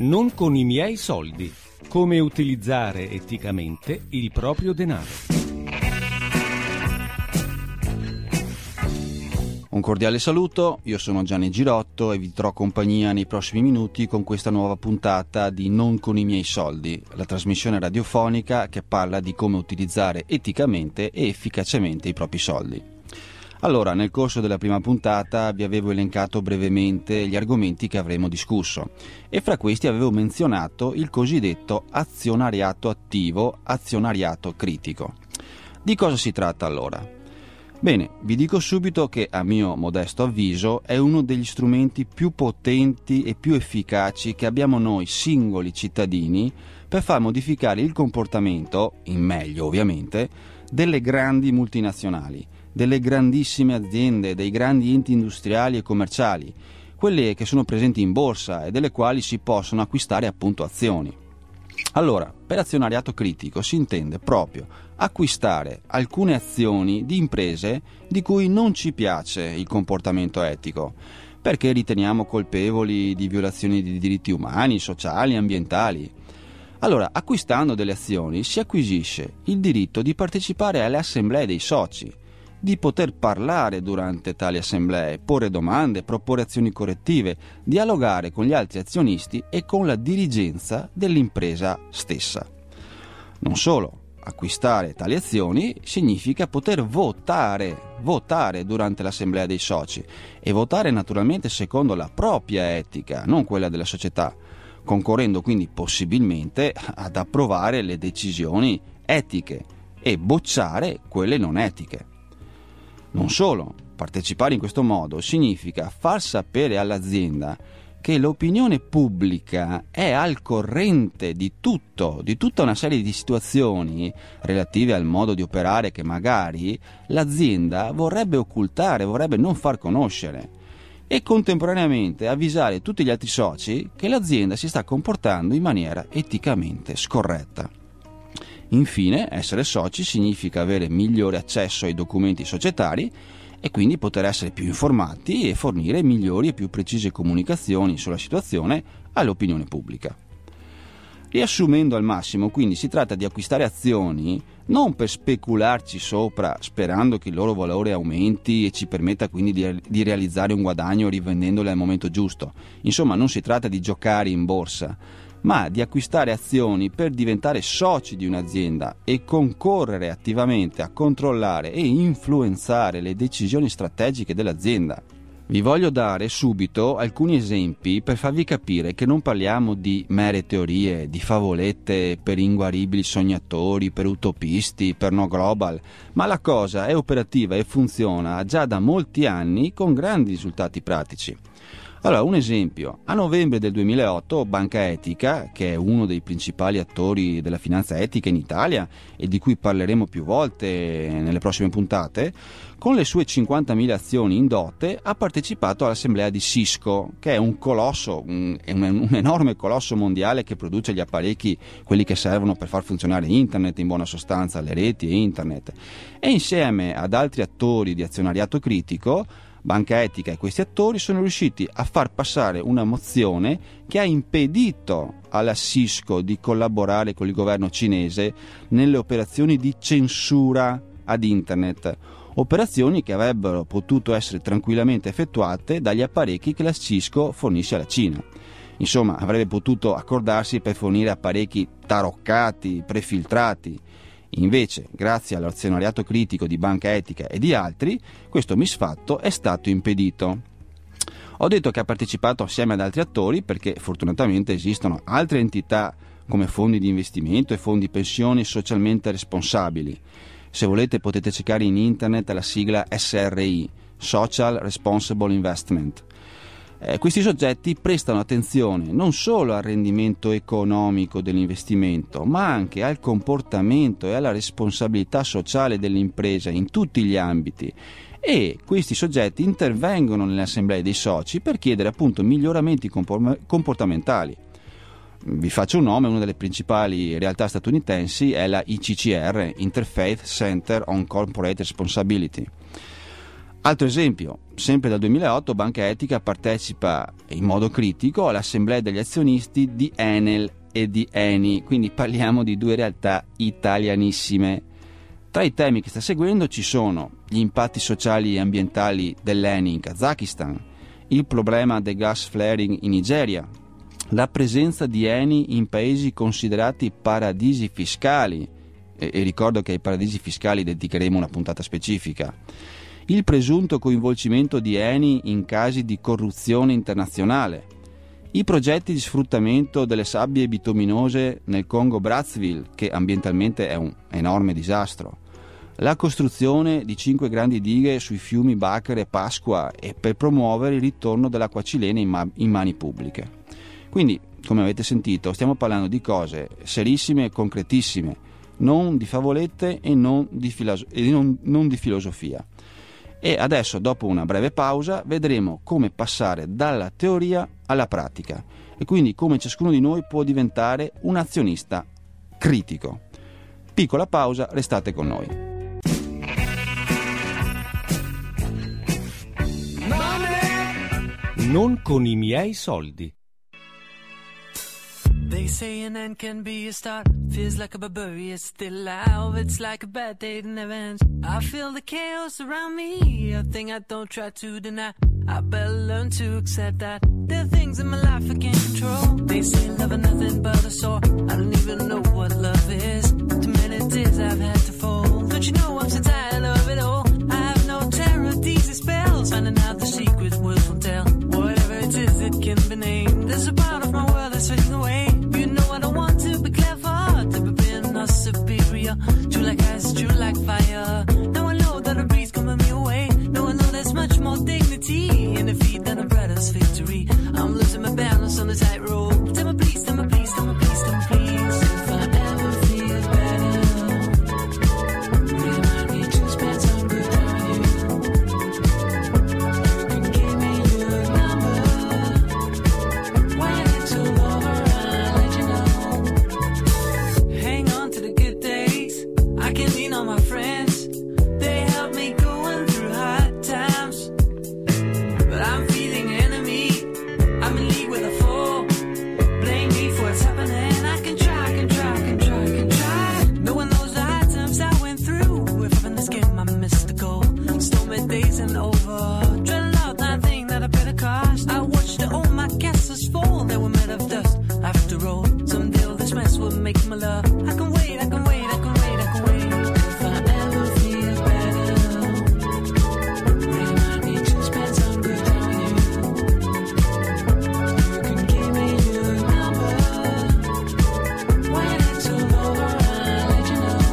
Non con i miei soldi. Come utilizzare eticamente il proprio denaro. Un cordiale saluto, io sono Gianni Girotto e vi terrò compagnia nei prossimi minuti con questa nuova puntata di Non con i miei soldi, la trasmissione radiofonica che parla di come utilizzare eticamente e efficacemente i propri soldi. Allora, nel corso della prima puntata vi avevo elencato brevemente gli argomenti che avremo discusso e fra questi avevo menzionato il cosiddetto azionariato attivo, azionariato critico. Di cosa si tratta allora? Bene, vi dico subito che a mio modesto avviso è uno degli strumenti più potenti e più efficaci che abbiamo noi singoli cittadini per far modificare il comportamento, in meglio ovviamente, delle grandi multinazionali, delle grandissime aziende, dei grandi enti industriali e commerciali, quelle che sono presenti in borsa e delle quali si possono acquistare appunto azioni. Allora, per azionariato critico si intende proprio acquistare alcune azioni di imprese di cui non ci piace il comportamento etico, perché riteniamo colpevoli di violazioni di diritti umani, sociali, ambientali. Allora, acquistando delle azioni si acquisisce il diritto di partecipare alle assemblee dei soci, di poter parlare durante tali assemblee, porre domande, proporre azioni correttive, dialogare con gli altri azionisti e con la dirigenza dell'impresa stessa. Non solo, acquistare tali azioni significa poter votare durante l'assemblea dei soci e votare naturalmente secondo la propria etica, non quella della società, concorrendo quindi possibilmente ad approvare le decisioni etiche e bocciare quelle non etiche. Non solo, partecipare in questo modo significa far sapere all'azienda che l'opinione pubblica è al corrente di tutta una serie di situazioni relative al modo di operare che magari l'azienda vorrebbe occultare, vorrebbe non far conoscere, e contemporaneamente avvisare tutti gli altri soci che l'azienda si sta comportando in maniera eticamente scorretta. Infine, essere soci significa avere migliore accesso ai documenti societari e quindi poter essere più informati e fornire migliori e più precise comunicazioni sulla situazione all'opinione pubblica. Riassumendo al massimo, quindi si tratta di acquistare azioni non per specularci sopra sperando che il loro valore aumenti e ci permetta quindi di realizzare un guadagno rivendendole al momento giusto. Insomma, non si tratta di giocare in borsa, ma di acquistare azioni per diventare soci di un'azienda e concorrere attivamente a controllare e influenzare le decisioni strategiche dell'azienda. Vi voglio dare subito alcuni esempi per farvi capire che non parliamo di mere teorie, di favolette per inguaribili sognatori, per utopisti, per no global, ma la cosa è operativa e funziona già da molti anni con grandi risultati pratici. Allora, un esempio. A novembre del 2008 Banca Etica, che è uno dei principali attori della finanza etica in Italia e di cui parleremo più volte nelle prossime puntate, con le sue 50.000 azioni in dote ha partecipato all'assemblea di Cisco, che è un colosso, un enorme colosso mondiale che produce gli apparecchi, quelli che servono per far funzionare internet, in buona sostanza le reti e internet, e insieme ad altri attori di azionariato critico Banca Etica e questi attori sono riusciti a far passare una mozione che ha impedito alla Cisco di collaborare con il governo cinese nelle operazioni di censura ad internet, operazioni che avrebbero potuto essere tranquillamente effettuate dagli apparecchi che la Cisco fornisce alla Cina. Insomma, avrebbe potuto accordarsi per fornire apparecchi taroccati, prefiltrati. Invece, grazie all'azionariato critico di Banca Etica e di altri, questo misfatto è stato impedito. Ho detto che ha partecipato assieme ad altri attori perché fortunatamente esistono altre entità come fondi di investimento e fondi pensioni socialmente responsabili. Se volete potete cercare in internet la sigla SRI, Social Responsible Investment. Questi soggetti prestano attenzione non solo al rendimento economico dell'investimento, ma anche al comportamento e alla responsabilità sociale dell'impresa in tutti gli ambiti, e questi soggetti intervengono nelle assemblee dei soci per chiedere appunto miglioramenti comportamentali. Vi faccio un nome: una delle principali realtà statunitensi è la ICCR, Interfaith Center on Corporate Responsibility. Altro esempio, sempre dal 2008 Banca Etica partecipa in modo critico all'assemblea degli azionisti di Enel e di Eni, quindi parliamo di due realtà italianissime. Tra i temi che sta seguendo ci sono gli impatti sociali e ambientali dell'Eni in Kazakistan, il problema del gas flaring in Nigeria, la presenza di Eni in paesi considerati paradisi fiscali, e ricordo che ai paradisi fiscali dedicheremo una puntata specifica, il presunto coinvolgimento di Eni in casi di corruzione internazionale, i progetti di sfruttamento delle sabbie bituminose nel Congo-Brazzaville, che ambientalmente è un enorme disastro, la costruzione di 5 grandi dighe sui fiumi Bacar e Pasqua e per promuovere il ritorno dell'acqua cilena in mani pubbliche. Quindi, come avete sentito, stiamo parlando di cose serissime e concretissime, non di favolette e non di filosofia. E adesso, dopo una breve pausa, vedremo come passare dalla teoria alla pratica e quindi come ciascuno di noi può diventare un azionista critico. Piccola pausa, restate con noi. Non con i miei soldi. They say an end can be a start. Feels like a barbarian still alive. It's like a bad day that never ends. I feel the chaos around me, a thing I don't try to deny. I better learn to accept that there are things in my life I can't control. They say love is nothing but a sore. I don't even know what love is. Too many tears I've had to fold. Don't you know I'm so tired of it all? I have no terror of these spells. Finding out the secret words won't tell. Whatever it is, it can be named. There's a part of my world that's fading away. You know I don't want to be clever, to be being not superior. True like ice, true like fire. Now I know that a breeze coming me away. Now I know there's much more dignity in defeat than a brother's victory. I'm losing my balance on the tightrope. Tell me please, tell me please, tell me please, tell me please. If I ever feel better, remind me to spend some good time with you. You can give me your number. When it's all over, I'll let you know. Hang on to the good days. I can lean on my friends. They help me going through hard times. But I'm feeling enemy. I'm in league with a foe. Blame me for what's happening. I can try, can try, can try, can try. No one knows the hard times I went through. If I'm in this game, I missed the goal. Stormy days and over. Dreading out that thing that I better cost. I watched all my castles fall. They were made of dust. After all, someday all this mess will make my love. I can wait, I can wait, I can wait, I can wait. If I ever feel better, remind me to spend some good time with you. You can give me your number. When it's all over, I'll let you know.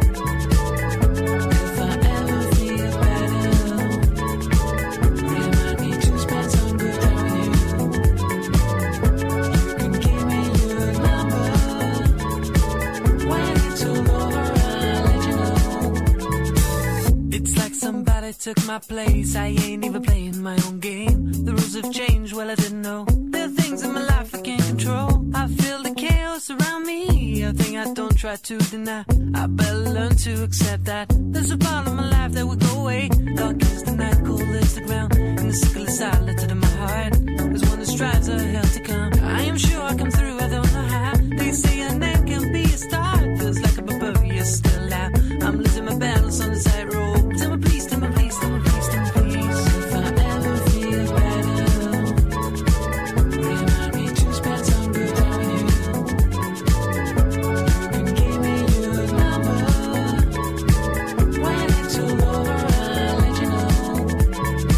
If I ever feel better, remind me to spend some good time with you. You can give me your number. When it's all over, I'll let you know. It's like somebody took my place. I ain't even playing my own game. The rules have changed, well I didn't know. There are things in my life I can't control. I feel the chaos around me, a thing I don't try to deny. I better learn to accept that there's a part of my life that will go away. Dark as the night, cold as the ground, and the sickle is silent in my heart. There's one that strives a hell to come. I am sure I come through, I don't know how. They say an end can be a start. Feels like a barbarian still out. I'm losing my balance on the tightrope. Tell me please, tell me please, tell me please, tell me please. If I ever feel better, remind me to spend some good time with you. You can give me your number. When it's all over, I'll let you know.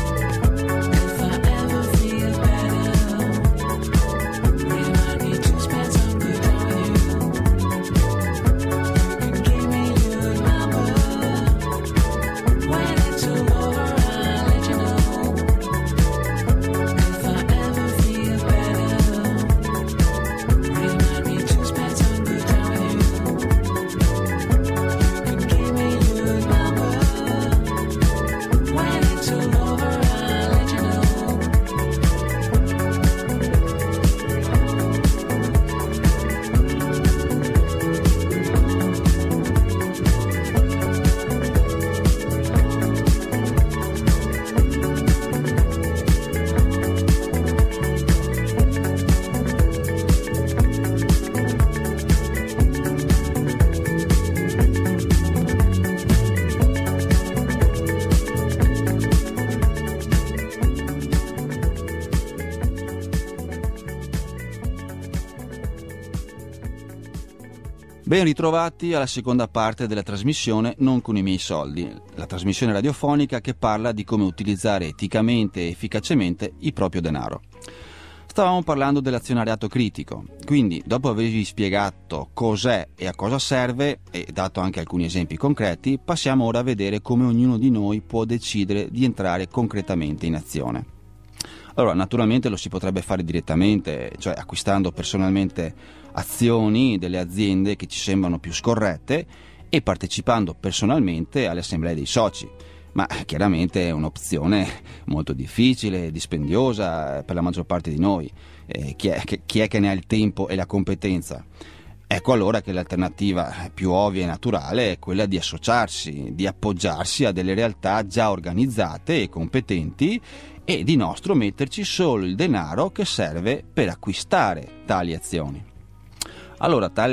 Ben ritrovati alla seconda parte della trasmissione Non con i miei soldi, la trasmissione radiofonica che parla di come utilizzare eticamente e efficacemente il proprio denaro. Stavamo parlando dell'azionariato critico, quindi dopo avervi spiegato cos'è e a cosa serve e dato anche alcuni esempi concreti, passiamo ora a vedere come ognuno di noi può decidere di entrare concretamente in azione. Allora, naturalmente lo si potrebbe fare direttamente, cioè acquistando personalmente azioni delle aziende che ci sembrano più scorrette e partecipando personalmente alle assemblee dei soci, ma chiaramente è un'opzione molto difficile e dispendiosa per la maggior parte di noi. Chi è che ne ha il tempo e la competenza? Ecco allora che l'alternativa più ovvia e naturale è quella di associarsi, di appoggiarsi a delle realtà già organizzate e competenti e di nostro metterci solo il denaro che serve per acquistare tali azioni. Allora, tra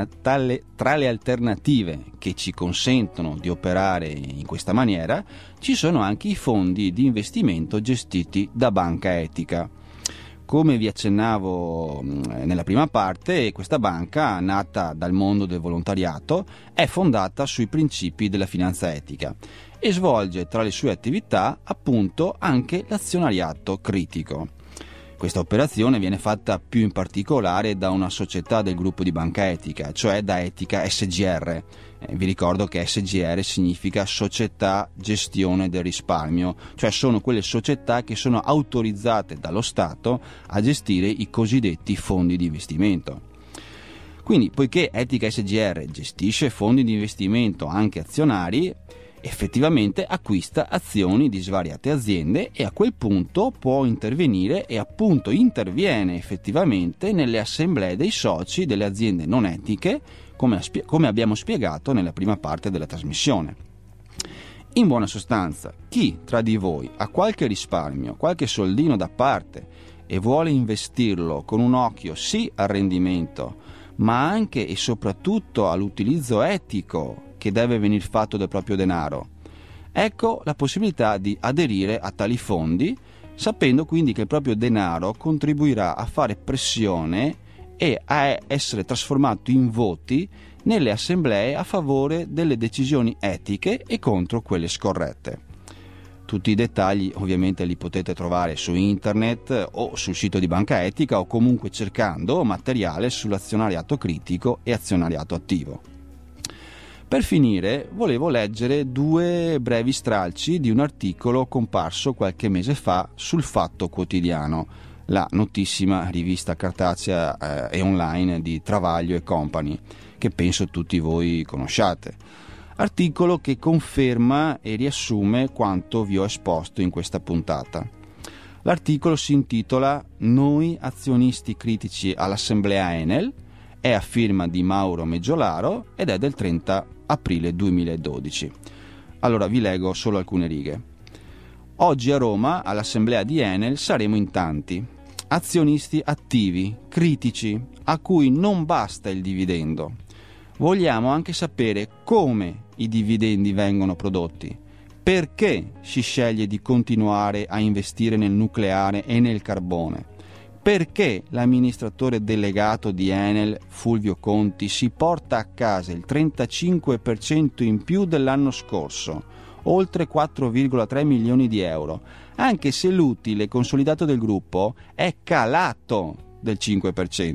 le alternative che ci consentono di operare in questa maniera, ci sono anche i fondi di investimento gestiti da banca etica. Come vi accennavo nella prima parte, questa banca, nata dal mondo del volontariato, è fondata sui principi della finanza etica e svolge tra le sue attività appunto anche l'azionariato critico. Questa operazione viene fatta più in particolare da una società del gruppo di banca etica, cioè da Etica SGR. Vi ricordo che SGR significa Società Gestione del Risparmio, cioè sono quelle società che sono autorizzate dallo Stato a gestire i cosiddetti fondi di investimento. Quindi, poiché Etica SGR gestisce fondi di investimento anche azionari, effettivamente acquista azioni di svariate aziende e a quel punto può intervenire e appunto interviene effettivamente nelle assemblee dei soci delle aziende non etiche, come abbiamo spiegato nella prima parte della trasmissione. In buona sostanza, chi tra di voi ha qualche risparmio, qualche soldino da parte e vuole investirlo con un occhio sì al rendimento, ma anche e soprattutto all'utilizzo etico che deve venir fatto del proprio denaro, ecco la possibilità di aderire a tali fondi, sapendo quindi che il proprio denaro contribuirà a fare pressione e a essere trasformato in voti nelle assemblee a favore delle decisioni etiche e contro quelle scorrette. Tutti i dettagli ovviamente li potete trovare su internet o sul sito di Banca Etica o comunque cercando materiale sull'azionariato critico e azionariato attivo. Per finire, volevo leggere 2 brevi stralci di un articolo comparso qualche mese fa sul Fatto Quotidiano, la notissima rivista cartacea e online di Travaglio e Company, che penso tutti voi conosciate. Articolo che conferma e riassume quanto vi ho esposto in questa puntata. L'articolo si intitola Noi azionisti critici all'assemblea Enel, è a firma di Mauro Meggiolaro ed è del 30 aprile 2012. Allora vi leggo solo alcune righe. Oggi a Roma, all'assemblea di Enel, saremo in tanti. Azionisti attivi, critici, a cui non basta il dividendo. Vogliamo anche sapere come i dividendi vengono prodotti, perché si sceglie di continuare a investire nel nucleare e nel carbone, perché l'amministratore delegato di Enel, Fulvio Conti, si porta a casa il 35% in più dell'anno scorso, oltre 4,3 milioni di euro, anche se l'utile consolidato del gruppo è calato del 5%.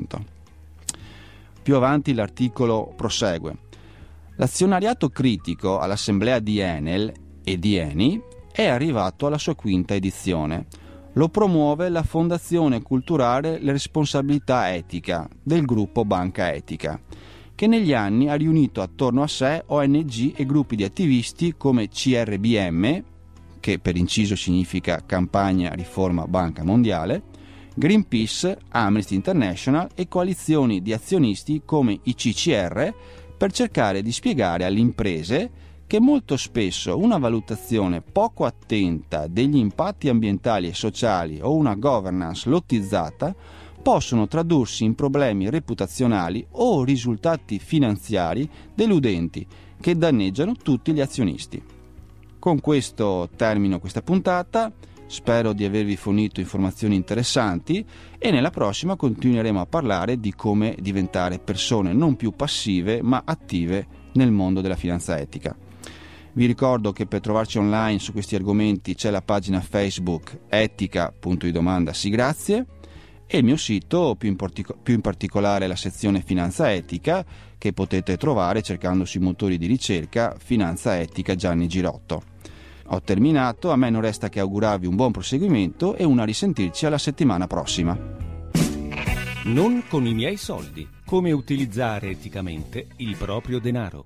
Più avanti l'articolo prosegue. L'azionariato critico all'assemblea di Enel e di Eni è arrivato alla sua 5ª edizione. Lo promuove la Fondazione Culturale Le Responsabilità Etica del gruppo Banca Etica, che negli anni ha riunito attorno a sé ONG e gruppi di attivisti come CRBM, che per inciso significa Campagna Riforma Banca Mondiale, Greenpeace, Amnesty International e coalizioni di azionisti come i CCR per cercare di spiegare alle imprese che molto spesso una valutazione poco attenta degli impatti ambientali e sociali o una governance lottizzata possono tradursi in problemi reputazionali o risultati finanziari deludenti che danneggiano tutti gli azionisti. Con questo termino questa puntata, Spero di avervi fornito informazioni interessanti e nella prossima continueremo a parlare di come diventare persone non più passive ma attive nel mondo della finanza etica. Vi ricordo che per trovarci online su questi argomenti c'è la pagina Facebook etica.idomanda sì grazie e il mio sito, più in particolare la sezione Finanza Etica, che potete trovare cercando sui motori di ricerca Finanza Etica Gianni Girotto. Ho terminato, a me non resta che augurarvi un buon proseguimento e una risentirci alla settimana prossima. Non con i miei soldi. Come utilizzare eticamente il proprio denaro.